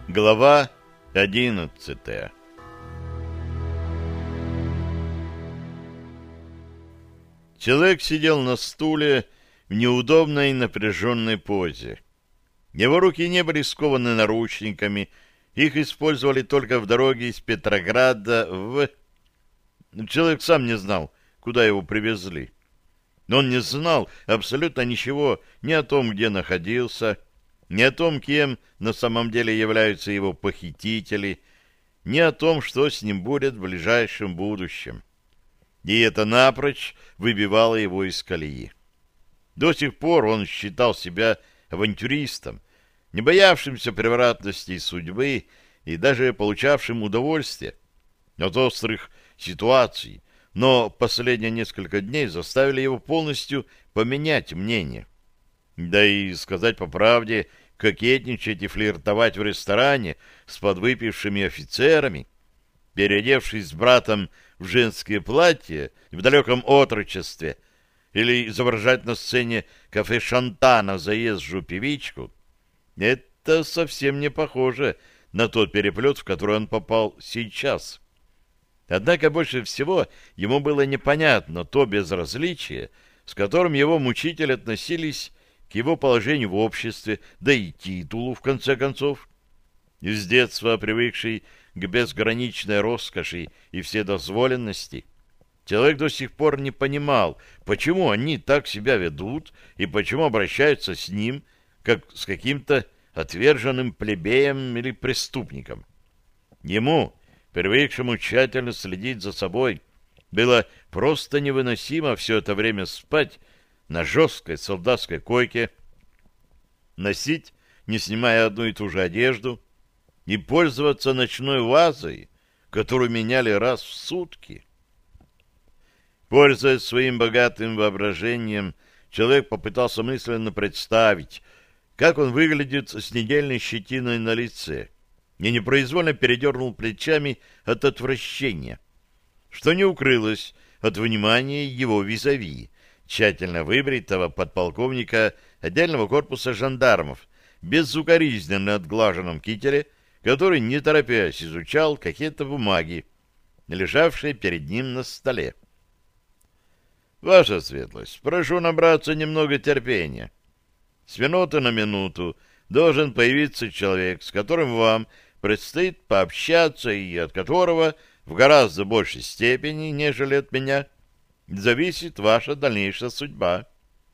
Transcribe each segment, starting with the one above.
Глава 11. Человек сидел на стуле в неудобной напряженной позе. Его руки не были скованы наручниками, их использовали только в дороге из Петрограда в... Человек сам не знал, куда его привезли. Но он не знал абсолютно ничего ни о том, где находился, ни о том, кем на самом деле являются его похитители, ни о том, что с ним будет в ближайшем будущем. И это напрочь выбивало его из колеи. До сих пор он считал себя авантюристом, не боявшимся превратностей судьбы и даже получавшим удовольствие от острых ситуаций, но последние несколько дней заставили его полностью поменять мнение. Да и, сказать по правде, кокетничать и флиртовать в ресторане с подвыпившими офицерами, переодевшись с братом в женское платье в далеком отрочестве, или изображать на сцене кафе Шантана заезжую певичку, это совсем не похоже на тот переплет, в который он попал сейчас. Однако больше всего ему было непонятно то безразличие, с которым его мучители относились к его положению в обществе, да и титулу, в конце концов. С детства привыкший к безграничной роскоши и вседозволенности, человек до сих пор не понимал, почему они так себя ведут и почему обращаются с ним, как с каким-то отверженным плебеем или преступником. Ему, привыкшему тщательно следить за собой, было просто невыносимо все это время спать на жесткой солдатской койке, носить, не снимая одну и ту же одежду, и пользоваться ночной вазой, которую меняли раз в сутки. Пользуясь своим богатым воображением, человек попытался мысленно представить, как он выглядит с недельной щетиной на лице, и непроизвольно передернул плечами от отвращения, что не укрылось от внимания его визави, тщательно выбритого подполковника отдельного корпуса жандармов, безукоризненно отглаженном кителе, который, не торопясь, изучал какие-то бумаги, лежавшие перед ним на столе. «Ваша светлость, прошу набраться немного терпения. С минуты на минуту должен появиться человек, с которым вам предстоит пообщаться и от которого в гораздо большей степени, нежели от меня, зависит ваша дальнейшая судьба».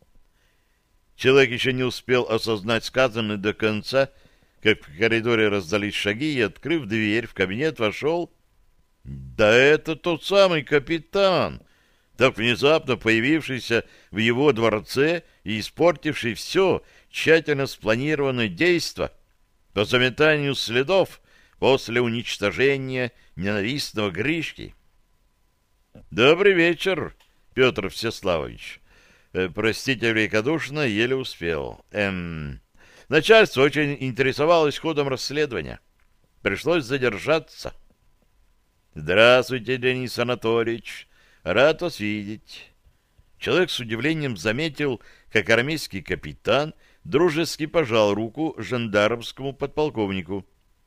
Человек еще не успел осознать сказанное до конца, как в коридоре раздались шаги, и, открыв дверь, в кабинет вошел... Да это тот самый капитан, так внезапно появившийся в его дворце и испортивший все тщательно спланированное действо по заметанию следов после уничтожения ненавистного Гришки. «Добрый вечер, Петр Всеславович. Простите великодушно, еле успел. Начальство очень интересовалось ходом расследования. Пришлось задержаться». «Здравствуйте, Денис Анатольевич. Рад вас видеть». Человек с удивлением заметил, как армейский капитан дружески пожал руку жандармскому подполковнику.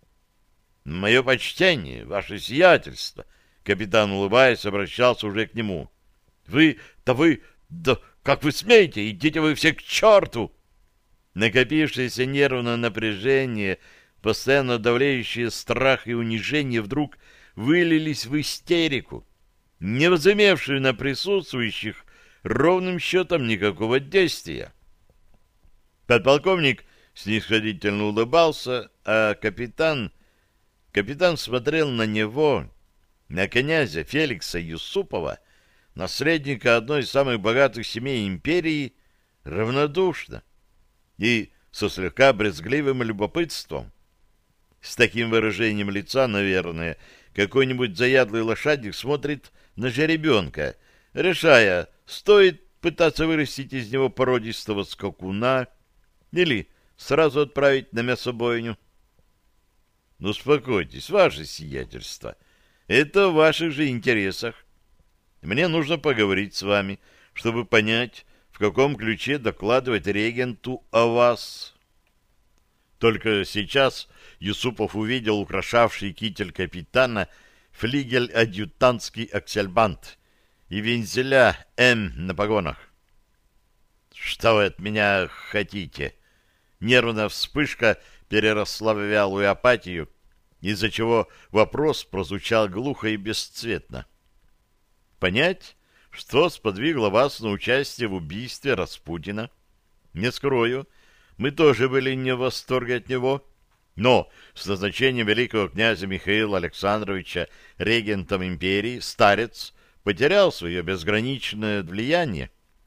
«Мое почтение, ваше сиятельство!» Капитан, улыбаясь, обращался уже к нему. Да как вы смеете? Идите вы все к черту!» Накопившееся нервное напряжение, постоянно давлеющее страх и унижение вдруг вылились в истерику, не возымевшую на присутствующих ровным счетом никакого действия. Подполковник снисходительно улыбался, а капитан смотрел на него, на князя Феликса Юсупова, наследника одной из самых богатых семей империи, равнодушно и со слегка брезгливым любопытством. С таким выражением лица, наверное, какой-нибудь заядлый лошадник смотрит на жеребенка, решая, стоит пытаться вырастить из него породистого скакуна или сразу отправить на мясобойню. Ну, успокойтесь, ваше сиятельство. Это в ваших же интересах. Мне нужно поговорить с вами, чтобы понять, в каком ключе докладывать регенту о вас. Только сейчас Юсупов увидел украшавший китель капитана флигель-адъютантский аксельбант и вензеля «М» на погонах. «Что вы от меня хотите?» Нервная вспышка переросла в вялую апатию, из-за чего вопрос прозвучал глухо и бесцветно. «Понять, что сподвигло вас на участие в убийстве Распутина? Не скрою, мы тоже были не в восторге от него, но с назначением великого князя Михаила Александровича регентом империи старец потерял свое безграничное влияние».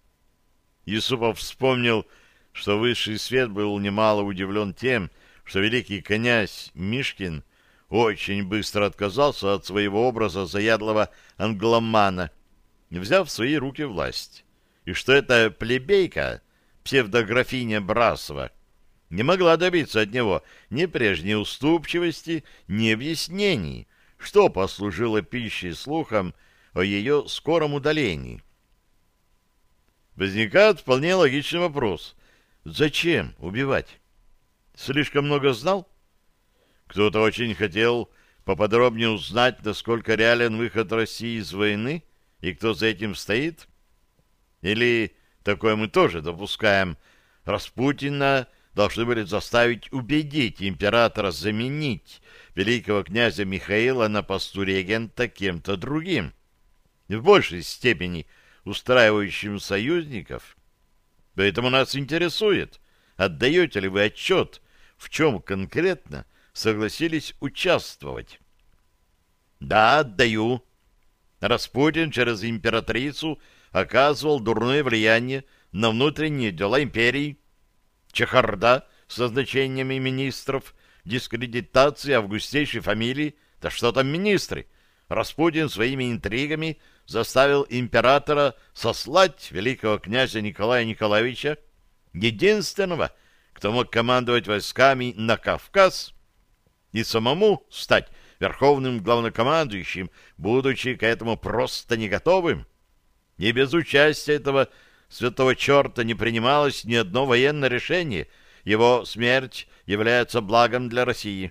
Юсупов вспомнил, что высший свет был немало удивлен тем, что великий князь Мишкин очень быстро отказался от своего образа заядлого англомана, взяв в свои руки власть, и что эта плебейка, псевдографиня Брасова, не могла добиться от него ни прежней уступчивости, ни объяснений, что послужило пищей слухам о ее скором удалении. Возникает вполне логичный вопрос. Зачем убивать? Слишком много знал? Кто-то очень хотел поподробнее узнать, насколько реален выход России из войны и кто за этим стоит? Или, такое мы тоже допускаем, Распутина должны были заставить убедить императора заменить великого князя Михаила на посту регента кем-то другим, в большей степени устраивающим союзников? Поэтому нас интересует, отдаете ли вы отчет, в чем конкретно согласились участвовать. Да, отдаю. Распутин через императрицу оказывал дурное влияние на внутренние дела империи. Чехарда с назначениями министров, дискредитация августейшей фамилии, да что там министры? Распутин своими интригами заставил императора сослать великого князя Николая Николаевича, единственного, кто мог командовать войсками на Кавказ, и самому стать верховным главнокомандующим, будучи к этому просто не готовым. И без участия этого святого черта не принималось ни одно военное решение. Его смерть является благом для России.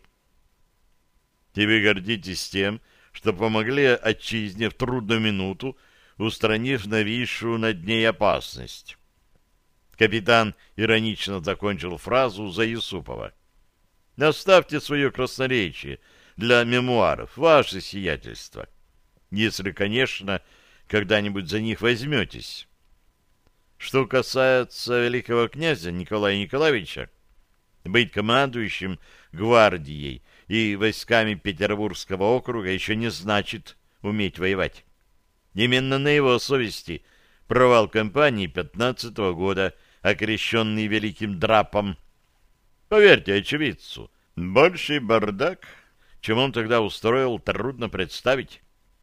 И вы гордитесь тем, что помогли отчизне в трудную минуту, устранив нависшую над ней опасность. Капитан иронично закончил фразу за Юсупова. Оставьте свое красноречие для мемуаров, ваше сиятельство. Если, конечно, когда-нибудь за них возьметесь. Что касается великого князя Николая Николаевича, быть командующим гвардией и войсками Петербургского округа еще не значит уметь воевать. Именно на его совести провал кампании 15-го года, окрещенный Великим Драпом. Поверьте очевидцу, больший бардак, чем он тогда устроил, трудно представить.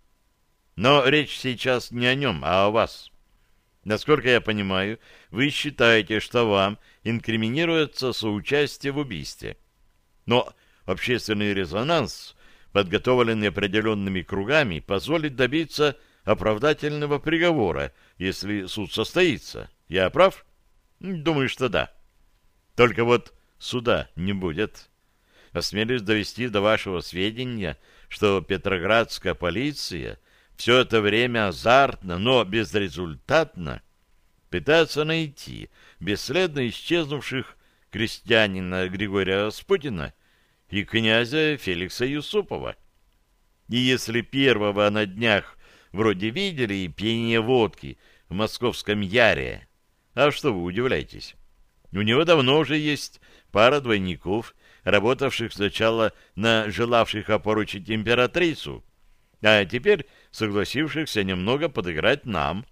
Но речь сейчас не о нем, а о вас. Насколько я понимаю, вы считаете, что вам инкриминируется соучастие в убийстве. Но общественный резонанс, подготовленный определенными кругами, позволит добиться оправдательного приговора, если суд состоится. Я прав? Думаю, что да. Только вот суда не будет. Осмелюсь довести до вашего сведения, что петроградская полиция все это время азартно, но безрезультатно пытается найти бесследно исчезнувших крестьянина Григория Распутина и князя Феликса Юсупова. И если первого на днях вроде видели и пьянение водки в московском Яре, а что вы удивляетесь? У него давно уже есть пара двойников, работавших сначала на желавших опоручить императрицу, а теперь согласившихся немного подыграть нам.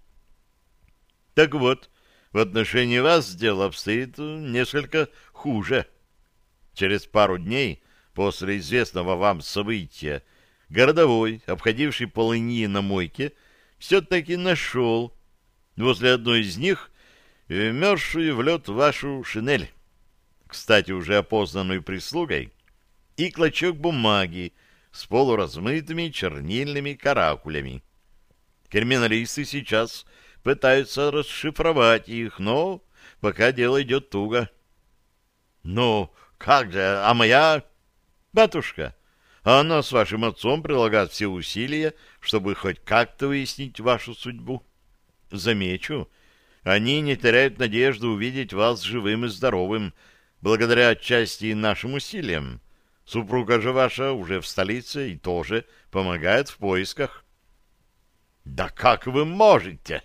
Так вот, в отношении вас дело обстоит несколько хуже. Через пару дней после известного вам события городовой, обходивший полыньи на мойке, все-таки нашел возле одной из них вмерзшую в лед вашу шинель, кстати, уже опознанную прислугой, и клочок бумаги с полуразмытыми чернильными каракулями. Криминалисты сейчас пытаются расшифровать их, но пока дело идет туго. Но как же, а моя? Батюшка, а она с вашим отцом прилагает все усилия, чтобы хоть как-то выяснить вашу судьбу. Замечу, они не теряют надежды увидеть вас живым и здоровым, благодаря отчасти нашим усилиям. Супруга же ваша уже в столице и тоже помогает в поисках. Да как вы можете?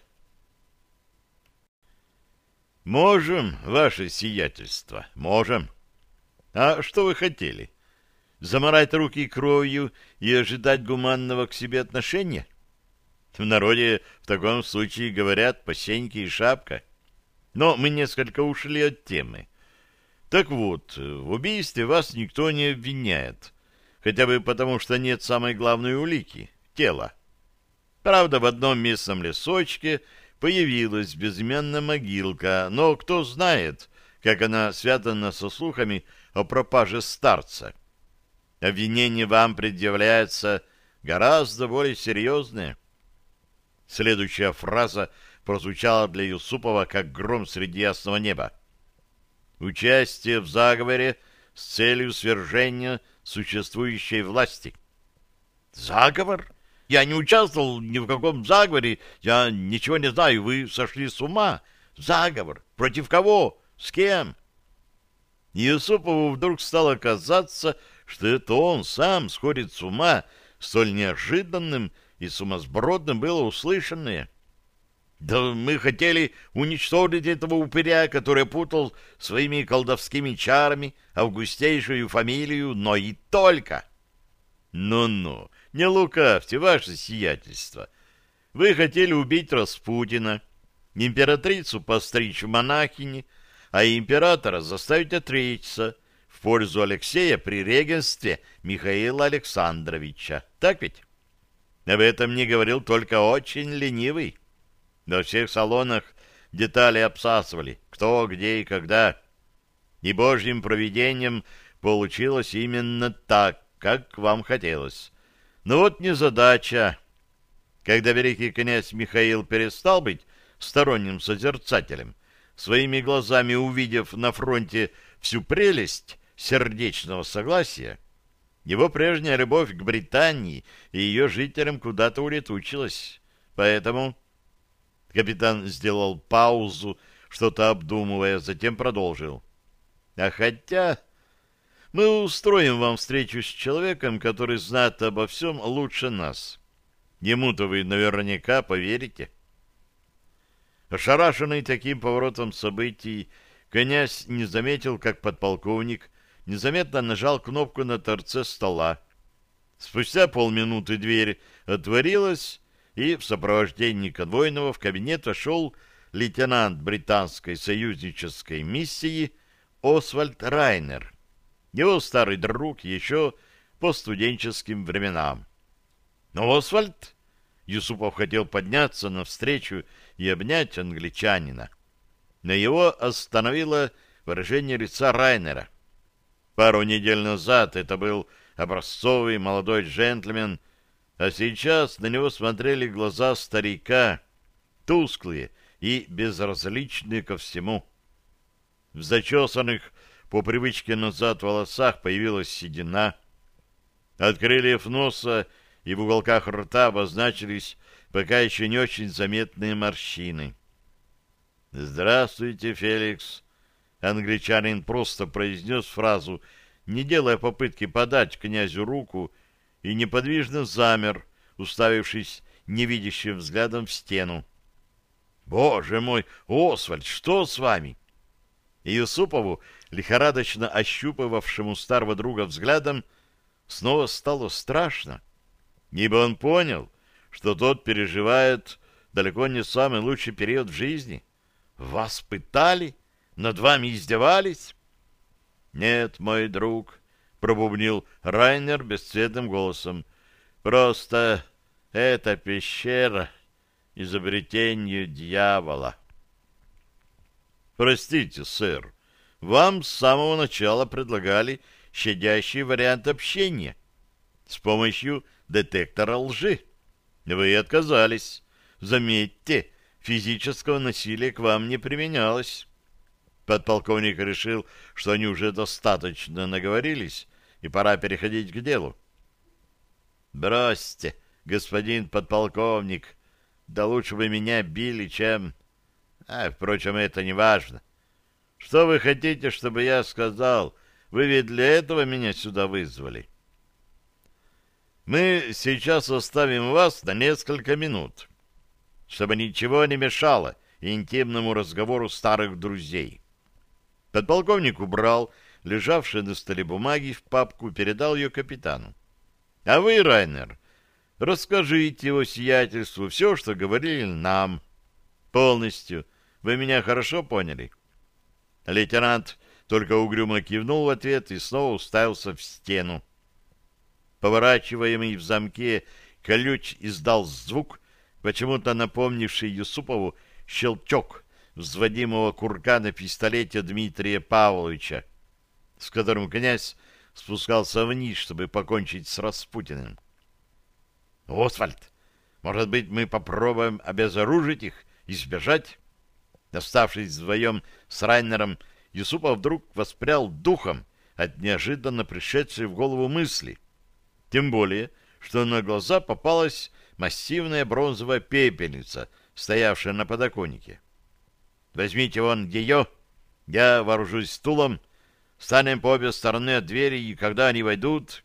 Можем, ваше сиятельство, можем. А что вы хотели? Замарать руки кровью и ожидать гуманного к себе отношения? В народе в таком случае говорят «посеньки и шапка». Но мы несколько ушли от темы. Так вот, в убийстве вас никто не обвиняет. Хотя бы потому, что нет самой главной улики — тела. Правда, в одном местном лесочке появилась безымянная могилка, но кто знает, как она связана со слухами о пропаже старца. Обвинение вам предъявляется гораздо более серьезное. Следующая фраза прозвучала для Юсупова, как гром среди ясного неба. Участие в заговоре с целью свержения существующей власти. Заговор? Я не участвовал ни в каком заговоре, я ничего не знаю, вы сошли с ума. Заговор? Против кого? С кем? Юсупову вдруг стало казаться, что это он сам сходит с ума, столь неожиданным и сумасбродным было услышанное. Да мы хотели уничтожить этого упыря, который путал своими колдовскими чарами августейшую фамилию, но и только. Ну-ну, не лукавьте, ваше сиятельство. Вы хотели убить Распутина, императрицу постричь в монахини, а императора заставить отречься в пользу Алексея при регенстве Михаила Александровича. Так ведь? Об этом не говорил только очень ленивый. Во всех салонах детали обсасывали, кто, где и когда. И божьим провидением получилось именно так, как вам хотелось. Но вот незадача. Когда великий князь Михаил перестал быть сторонним созерцателем, своими глазами увидев на фронте всю прелесть сердечного согласия, его прежняя любовь к Британии и ее жителям куда-то улетучилась. Поэтому... Капитан сделал паузу, что-то обдумывая, затем продолжил. А хотя мы устроим вам встречу с человеком, который знает обо всем лучше нас. Ему-то вы наверняка поверите. Ошарашенный таким поворотом событий, князь не заметил, как подполковник незаметно нажал кнопку на торце стола. Спустя полминуты дверь отворилась, и в сопровождении конвойного в кабинет вошел лейтенант британской союзнической миссии Освальд Райнер, его старый друг еще по студенческим временам. Но Освальд... Юсупов хотел подняться навстречу и обнять англичанина, но его остановило выражение лица Райнера. Пару недель назад это был образцовый молодой джентльмен, а сейчас на него смотрели глаза старика, тусклые и безразличные ко всему. В зачесанных по привычке назад волосах появилась седина. От крыльев носа и в уголках рта обозначились пока еще не очень заметные морщины. «Здравствуйте, Феликс!» Англичанин просто произнес фразу, не делая попытки подать князю руку, и неподвижно замер, уставившись невидящим взглядом в стену. «Боже мой, Освальд, что с вами?» И Юсупову, лихорадочно ощупывавшему старого друга взглядом, снова стало страшно, ибо он понял, что тот переживает далеко не самый лучший период в жизни. «Вас пытали? Над вами издевались?» «Нет, мой друг», — пробубнил Райнер бесцветным голосом. «Просто эта пещера — изобретение дьявола». «Простите, сэр, вам с самого начала предлагали щадящий вариант общения с помощью детектора лжи. Вы отказались. Заметьте, физического насилия к вам не применялось». Подполковник решил, что они уже достаточно наговорились, и пора переходить к делу. «Бросьте, господин подполковник, да лучше бы меня били, чем... впрочем, это не важно. Что вы хотите, чтобы я сказал? Вы ведь для этого меня сюда вызвали. Мы сейчас оставим вас на несколько минут, чтобы ничего не мешало интимному разговору старых друзей». Подполковник убрал лежавшие на столе бумаги в папку, передал ее капитану. «А вы, Райнер, расскажите его сиятельству все, что говорили нам. Полностью. Вы меня хорошо поняли?» Лейтенант только угрюмо кивнул в ответ и снова уставился в стену. Поворачиваемый в замке ключ издал звук, почему-то напомнивший Юсупову щелчок взводимого курка на пистолете Дмитрия Павловича, с которым князь спускался вниз, чтобы покончить с Распутиным. «Освальд, может быть, мы попробуем обезоружить их и сбежать?» Оставшись вдвоем с Райнером, Юсупов вдруг воспрял духом от неожиданно пришедшей в голову мысли. Тем более, что на глаза попалась массивная бронзовая пепельница, стоявшая на подоконнике. «Возьмите вон ее, я вооружусь стулом, станем по обе стороны от двери, и когда они войдут...»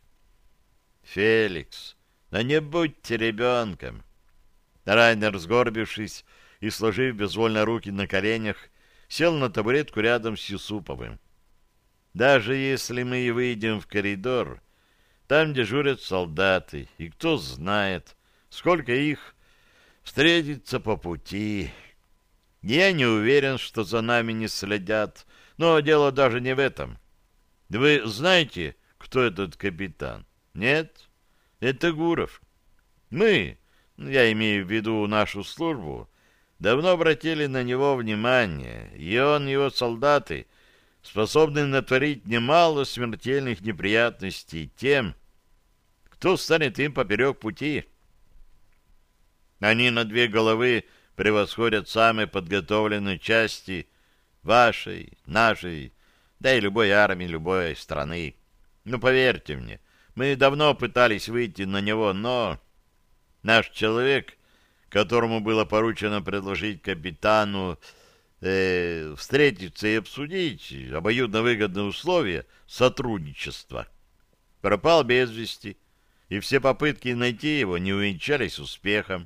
«Феликс, да не будьте ребенком!» Райнер, сгорбившись и сложив безвольно руки на коленях, сел на табуретку рядом с Юсуповым. «Даже если мы и выйдем в коридор, там дежурят солдаты, и кто знает, сколько их встретится по пути. Я не уверен, что за нами не следят, но дело даже не в этом. Вы знаете, кто этот капитан? Нет? Это Гуров. Мы, я имею в виду нашу службу, давно обратили на него внимание, и он, и его солдаты способны натворить немало смертельных неприятностей тем, кто станет им поперек пути. Они на 2 головы превосходят самые подготовленные части вашей, нашей, да и любой армии, любой страны. Ну, поверьте мне, мы давно пытались выйти на него, но наш человек, которому было поручено предложить капитану встретиться и обсудить обоюдно выгодные условия сотрудничества, пропал без вести, и все попытки найти его не увенчались успехом.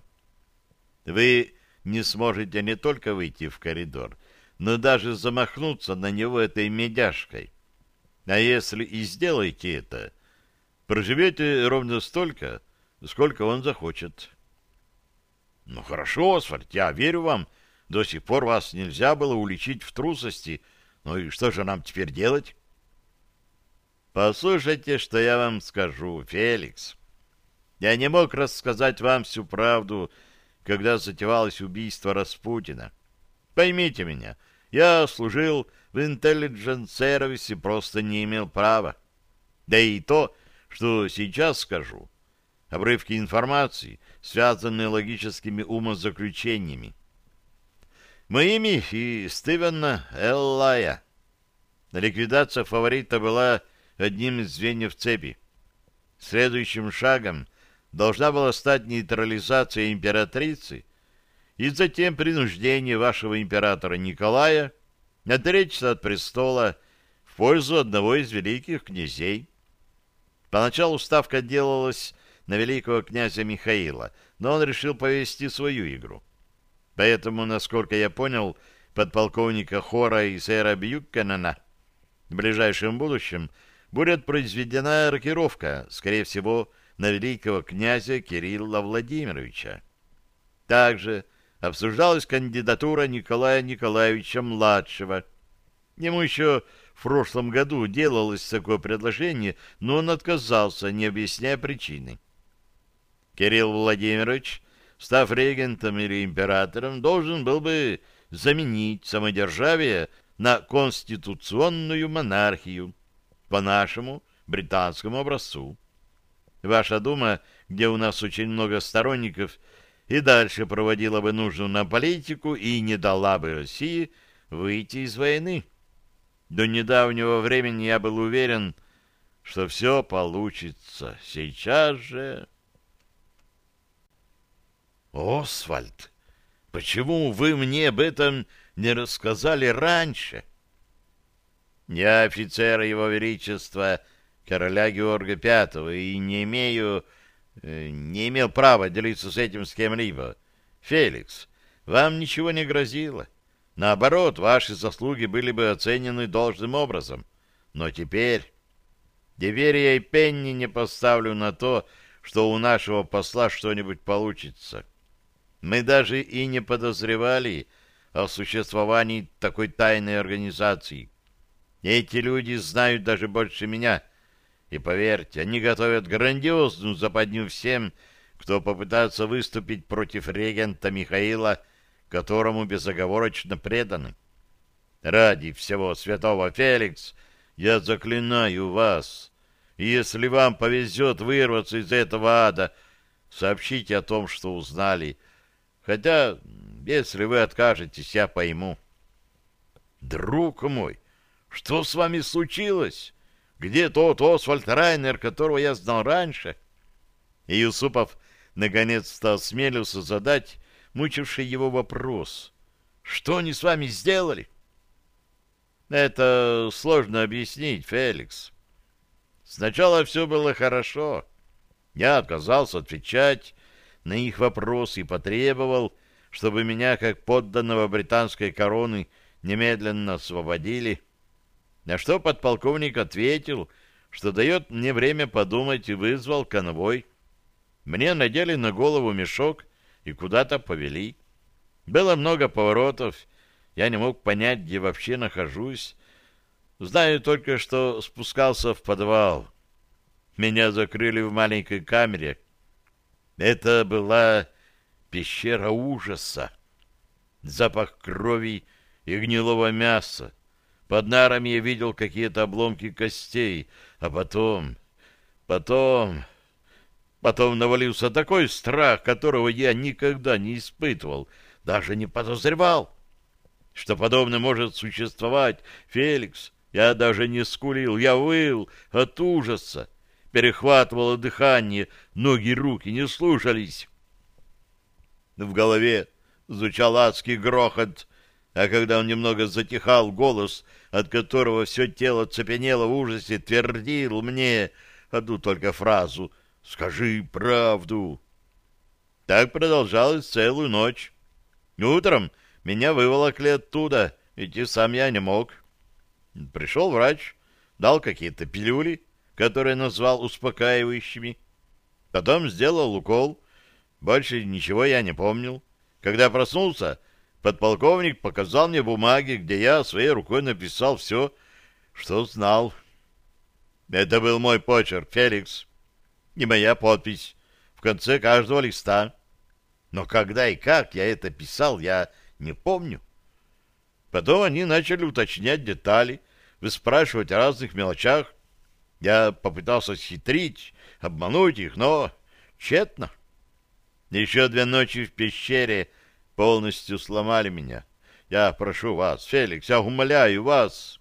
Вы не сможете не только выйти в коридор, но даже замахнуться на него этой медяшкой. А если и сделаете это, проживете ровно столько, сколько он захочет. Ну хорошо, Освальд, я верю вам. До сих пор вас нельзя было уличить в трусости. Ну и что же нам теперь делать? Послушайте, что я вам скажу, Феликс. Я не мог рассказать вам всю правду, когда затевалось убийство Распутина. Поймите меня, я служил в интеллидженс-сервисе, просто не имел права. Да и то, что сейчас скажу, обрывки информации, связанные логическими умозаключениями. Моими и Стивена Эллая. Ликвидация фаворита была одним из звеньев цепи. Следующим шагом должна была стать нейтрализация императрицы и затем принуждение вашего императора Николая отречься от престола в пользу одного из великих князей. Поначалу ставка делалась на великого князя Михаила, но он решил повести свою игру. Поэтому, насколько я понял, подполковника Хора и сэра Бьюкенена в ближайшем будущем будет произведена рокировка, скорее всего, на великого князя Кирилла Владимировича. Также обсуждалась кандидатура Николая Николаевича-младшего. Ему еще в прошлом году делалось такое предложение, но он отказался, не объясняя причины. Кирилл Владимирович, став регентом или императором, должен был бы заменить самодержавие на конституционную монархию по нашему британскому образцу. Ваша дума, где у нас очень много сторонников, и дальше проводила бы нужную нам политику и не дала бы России выйти из войны. До недавнего времени я был уверен, что все получится. Сейчас же... Освальд, почему вы мне об этом не рассказали раньше? Я офицер Его Величества, короля Георга V, и не имел права делиться с этим с кем-либо. Феликс, вам ничего не грозило. Наоборот, ваши заслуги были бы оценены должным образом. Но теперь я и пенни не поставлю на то, что у нашего посла что-нибудь получится. Мы даже и не подозревали о существовании такой тайной организации. Эти люди знают даже больше меня. И поверьте, они готовят грандиозную западню всем, кто попытается выступить против регента Михаила, которому безоговорочно преданы. Ради всего святого, Феликс, я заклинаю вас, если вам повезет вырваться из этого ада, сообщите о том, что узнали. Хотя, если вы откажетесь, я пойму. Друг мой, что с вами случилось? Где тот Освальд Райнер, которого я знал раньше? И Юсупов наконец-то осмелился задать мучивший его вопрос. Что они с вами сделали? Это сложно объяснить, Феликс. Сначала все было хорошо. Я отказался отвечать на их вопросы и потребовал, чтобы меня, как подданного британской короны, немедленно освободили. На что подполковник ответил, что дает мне время подумать, и вызвал конвой. Мне надели на голову мешок и куда-то повели. Было много поворотов, я не мог понять, где вообще нахожусь. Знаю только, что спускался в подвал. Меня закрыли в маленькой камере. Это была пещера ужаса. Запах крови и гнилого мяса. Под нарами я видел какие-то обломки костей, а потом навалился такой страх, которого я никогда не испытывал, даже не подозревал, что подобное может существовать. Феликс, я даже не скулил, я выл от ужаса, перехватывало дыхание, ноги и руки не слушались. В голове звучал адский грохот, а когда он немного затихал, голос, от которого все тело цепенело в ужасе, твердил мне одну только фразу: «Скажи правду». Так продолжалось целую ночь. Утром меня выволокли оттуда, идти сам я не мог. Пришел врач, дал какие-то пилюли, которые назвал успокаивающими. Потом сделал укол. Больше ничего я не помнил. Когда проснулся, подполковник показал мне бумаги, где я своей рукой написал все, что знал. Это был мой почерк, Феликс, и моя подпись в конце каждого листа. Но когда и как я это писал, я не помню. Потом они начали уточнять детали, выспрашивать о разных мелочах. Я попытался схитрить, обмануть их, но тщетно. Еще 2 ночи в пещере полностью сломали меня. Я прошу вас, Феликс, я умоляю вас.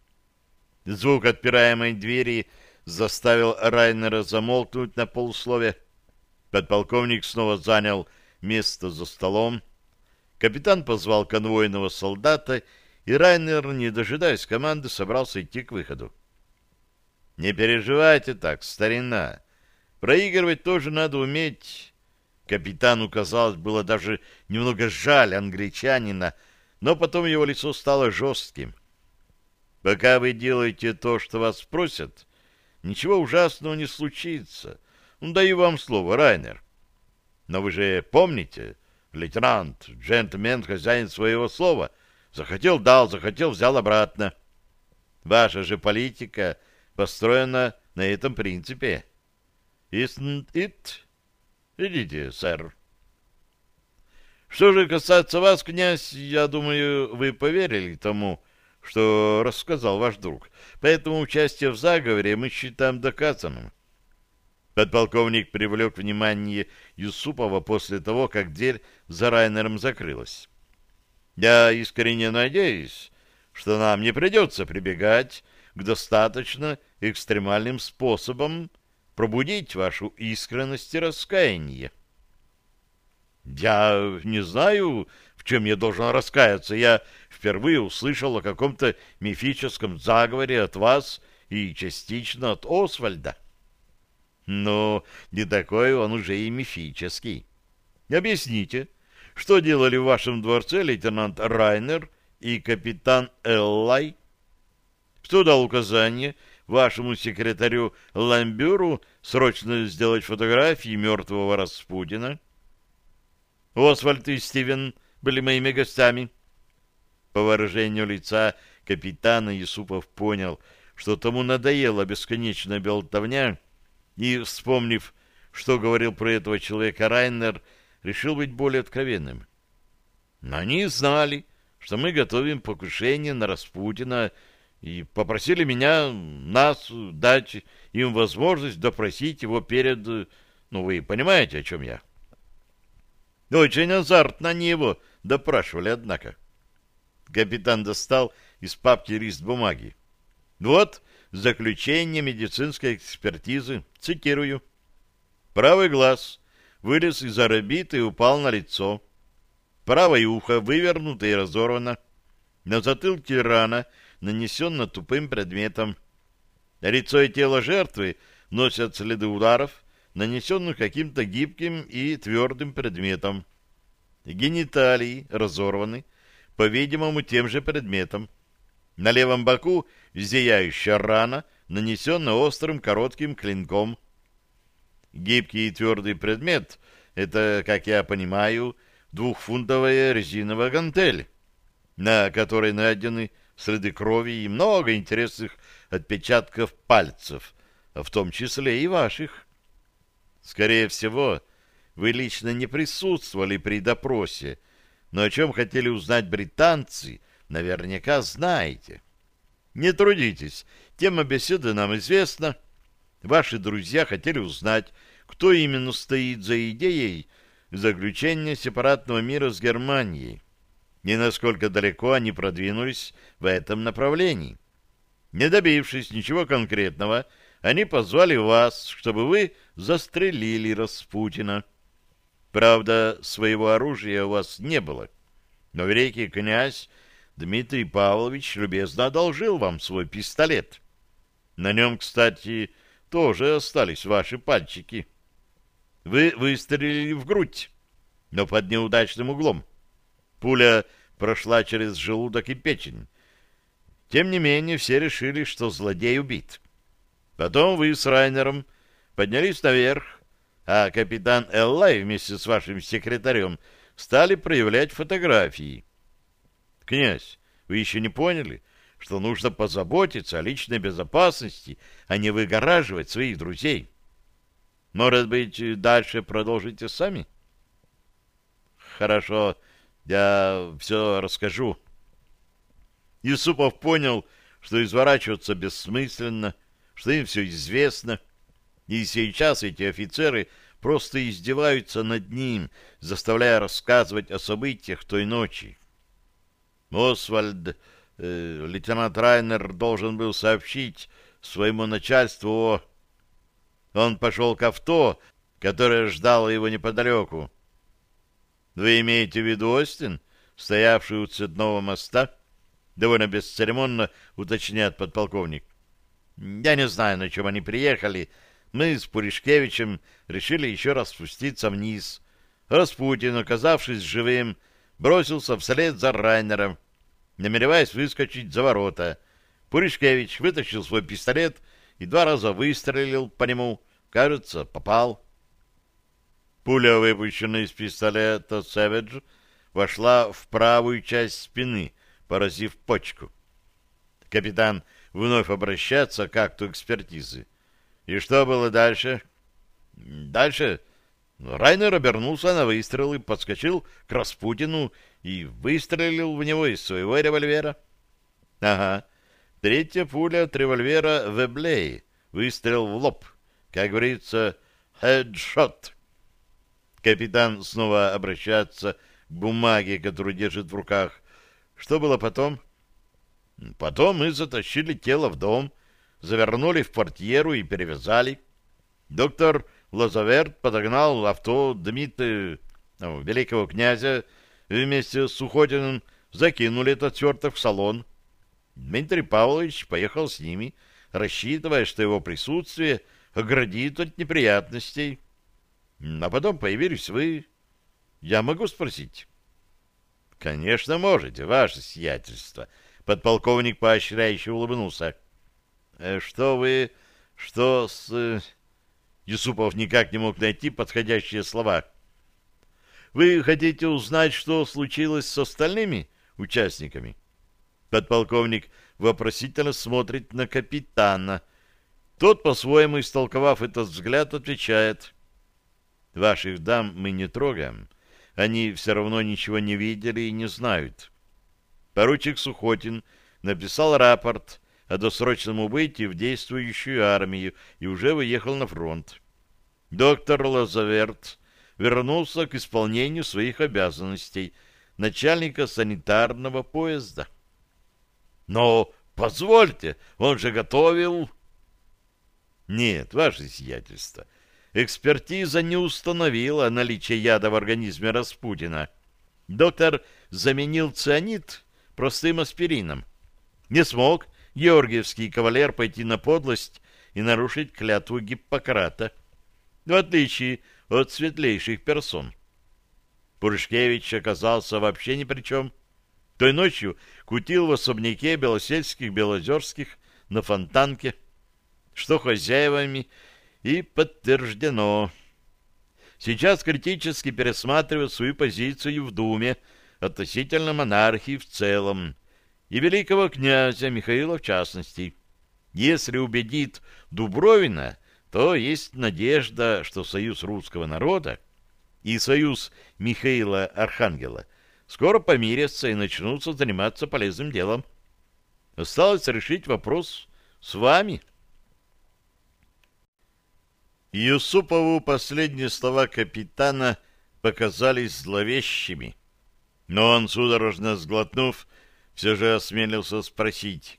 Звук отпираемой двери заставил Райнера замолкнуть на полуслове. Подполковник снова занял место за столом. Капитан позвал конвойного солдата, и Райнер, не дожидаясь команды, собрался идти к выходу. «Не переживайте так, старина. Проигрывать тоже надо уметь». Капитану, казалось, было даже немного жаль англичанина, но потом его лицо стало жестким. «Пока вы делаете то, что вас спросят, ничего ужасного не случится. Даю вам слово, Райнер. Но вы же помните, лейтенант, джентльмен, хозяин своего слова. Захотел — дал, захотел — взял обратно. Ваша же политика построена на этом принципе. Isn't it? Идите, сэр». Что же касается вас, князь, я думаю, вы поверили тому, что рассказал ваш друг. Поэтому участие в заговоре мы считаем доказанным. Подполковник привлек внимание Юсупова после того, как дверь за Райнером закрылась. Я искренне надеюсь, что нам не придется прибегать к достаточно экстремальным способам пробудить вашу искренность и раскаяние. Я не знаю, в чем я должен раскаяться. Я впервые услышал о каком-то мифическом заговоре от вас и частично от Освальда. Но не такой он уже и мифический. Объясните, что делали в вашем дворце лейтенант Райнер и капитан Эллай? Кто дал указание вашему секретарю Ламбюру срочно сделать фотографии мертвого Распутина? Освальд и Стивен были моими гостями. По выражению лица капитана Юсупов понял, что тому надоела бесконечная болтовня, и, вспомнив, что говорил про этого человека Райнер, решил быть более откровенным. Но они знали, что мы готовим покушение на Распутина, и попросили нас дать им возможность допросить его перед... Ну, вы понимаете, о чем я? Очень азартно они его допрашивали, однако. Капитан достал из папки лист бумаги. Вот заключение медицинской экспертизы. Цитирую. Правый глаз вылез из орбиты и упал на лицо. Правое ухо вывернуто и разорвано. На затылке рана нанесена тупым предметом. Лицо и тело жертвы носят следы ударов, нанесенных каким-то гибким и твердым предметом. Гениталии разорваны, по-видимому, тем же предметом. На левом боку зияющая рана, нанесенная острым коротким клинком. Гибкий и твердый предмет — это, как я понимаю, 2-фунтовая резиновая гантель, на которой найдены следы крови и много интересных отпечатков пальцев, в том числе и ваших. Скорее всего, вы лично не присутствовали при допросе, но о чем хотели узнать британцы, наверняка знаете. Не трудитесь, тема беседы нам известна. Ваши друзья хотели узнать, кто именно стоит за идеей заключения сепаратного мира с Германией и насколько далеко они продвинулись в этом направлении. Не добившись ничего конкретного, они позвали вас, чтобы вы застрелили Распутина. Правда, своего оружия у вас не было, но великий князь Дмитрий Павлович любезно одолжил вам свой пистолет. На нем, кстати, тоже остались ваши пальчики. Вы выстрелили в грудь, но под неудачным углом. Пуля прошла через желудок и печень. Тем не менее, все решили, что злодей убит. Потом вы с Райнером поднялись наверх, а капитан Эллай вместе с вашим секретарем стали проявлять фотографии. Князь, вы еще не поняли, что нужно позаботиться о личной безопасности, а не выгораживать своих друзей? Может быть, дальше продолжите сами? Хорошо, я все расскажу. Юсупов понял, что изворачиваться бессмысленно, что им все известно, и сейчас эти офицеры просто издеваются над ним, заставляя рассказывать о событиях той ночи. Освальд, лейтенант Райнер, должен был сообщить своему начальству о... Он пошел к авто, которое ждало его неподалеку. Вы имеете в виду Остин, стоявший у Цветного моста? Довольно бесцеремонно уточняет подполковник. Я не знаю, на чем они приехали. Мы с Пуришкевичем решили еще раз спуститься вниз. Распутин, оказавшись живым, бросился вслед за Райнером, намереваясь выскочить за ворота. Пуришкевич вытащил свой пистолет и 2 раза выстрелил по нему. Кажется, попал. Пуля, выпущенная из пистолета «Сэвидж», вошла в правую часть спины, поразив почку. Капитан вновь обращается к акту экспертизы. И что было дальше? Дальше Райнер обернулся на выстрел и подскочил к Распутину и выстрелил в него из своего револьвера. Ага. 3-я пуля от револьвера Веблей. Выстрел в лоб. Как говорится, headshot. Капитан снова обращается к бумаге, которую держит в руках. Что было потом? Потом мы затащили тело в дом, завернули в портьеру и перевязали. Доктор Лазаверт подогнал авто великого князя, вместе с Сухотиным закинули этот сверток в салон. Дмитрий Павлович поехал с ними, рассчитывая, что его присутствие оградит от неприятностей. А потом появились вы. Я могу спросить? — Конечно, можете, ваше сиятельство. Подполковник поощряюще улыбнулся. — Что с... Юсупов никак не мог найти подходящие слова. — Вы хотите узнать, что случилось с остальными участниками? Подполковник вопросительно смотрит на капитана. Тот, по-своему истолковав этот взгляд, отвечает: «Ваших дам мы не трогаем. Они все равно ничего не видели и не знают». Поручик Сухотин написал рапорт о досрочном убытии в действующую армию и уже выехал на фронт. Доктор Лазаверт вернулся к исполнению своих обязанностей начальника санитарного поезда. «Но позвольте, он же готовил...» «Нет, ваше сиятельство, экспертиза не установила наличие яда в организме Распутина. Доктор заменил цианид простым аспирином. Не смог георгиевский кавалер пойти на подлость и нарушить клятву Гиппократа, в отличие от светлейших персон. Пурышкевич оказался вообще ни при чем. Той ночью кутил в особняке Белосельских-Белозерских на Фонтанке, что хозяевами и подтверждено. Сейчас критически пересматривают свою позицию в Думе относительно монархии в целом и великого князя Михаила в частности. Если убедит Дубровина, то есть надежда, что союз русского народа и союз Михаила Архангела скоро помирятся и начнутся заниматься полезным делом. Осталось решить вопрос с вами. Юсупову последние слова капитана показались зловещими, но он, судорожно сглотнув, все же осмелился спросить: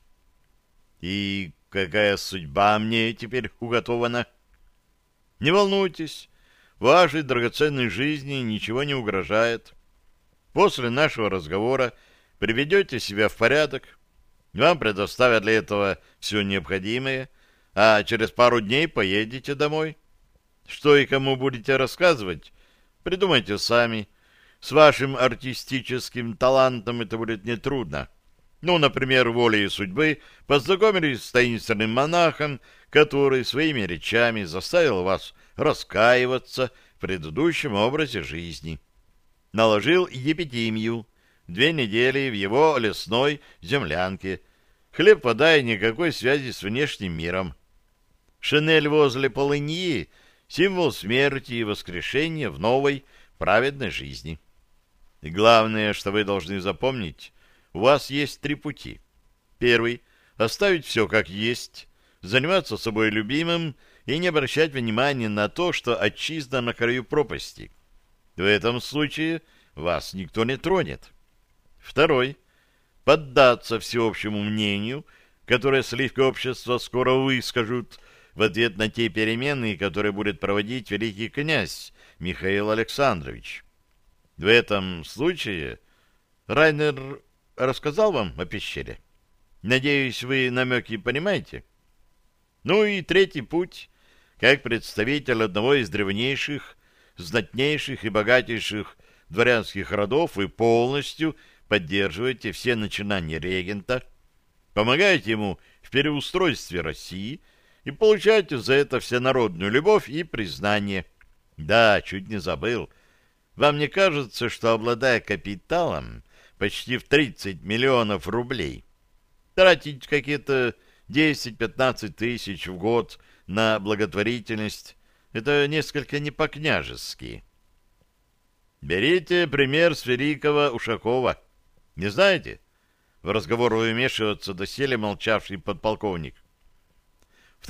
«И какая судьба мне теперь уготована?» «Не волнуйтесь, вашей драгоценной жизни ничего не угрожает. После нашего разговора приведете себя в порядок, вам предоставят для этого все необходимое, а через пару дней поедете домой. Что и кому будете рассказывать, придумайте сами. С вашим артистическим талантом это будет нетрудно. Ну, например, волей судьбы познакомились с таинственным монахом, который своими речами заставил вас раскаиваться в предыдущем образе жизни. Наложил епитимию, 2 недели в его лесной землянке. Хлеб, вода и никакой связи с внешним миром. Шинель возле полыньи — символ смерти и воскрешения в новой праведной жизни. И главное, что вы должны запомнить, у вас есть 3 пути. Первый — оставить все как есть, заниматься собой любимым и не обращать внимания на то, что отчизна на краю пропасти. В этом случае вас никто не тронет. Второй — поддаться всеобщему мнению, которое сливки общества скоро выскажут в ответ на те перемены, которые будет проводить великий князь Михаил Александрович. В этом случае Райнер рассказал вам о пещере. Надеюсь, вы намеки понимаете? Ну и третий путь, как представитель одного из древнейших, знатнейших и богатейших дворянских родов, вы полностью поддерживаете все начинания регента, помогаете ему в переустройстве России и получаете за это всенародную любовь и признание. Да, чуть не забыл. Вам не кажется, что, обладая капиталом почти в 30 миллионов рублей, тратить какие-то 10-15 тысяч в год на благотворительность — это несколько не по-княжески? Берите пример с великого Ушакова. Не знаете? В разговор вмешивается доселе молчавший подполковник. В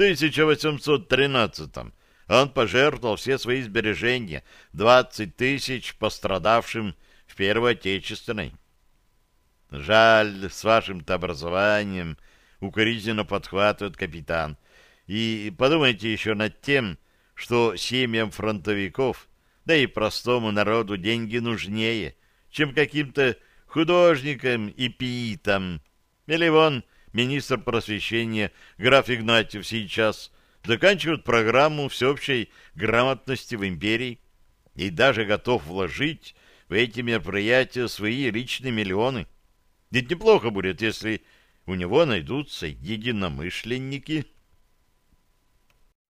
1813-м он пожертвовал все свои сбережения, 20 тысяч пострадавшим в Первой Отечественной. Жаль, с вашим-то образованием, укоризненно подхватывает капитан. И подумайте еще над тем, что семьям фронтовиков, да и простому народу деньги нужнее, чем каким-то художникам и пиитам. Или вон министр просвещения граф Игнатьев сейчас заканчивает программу всеобщей грамотности в империи и даже готов вложить в эти мероприятия свои личные миллионы. Ведь неплохо будет, если у него найдутся единомышленники.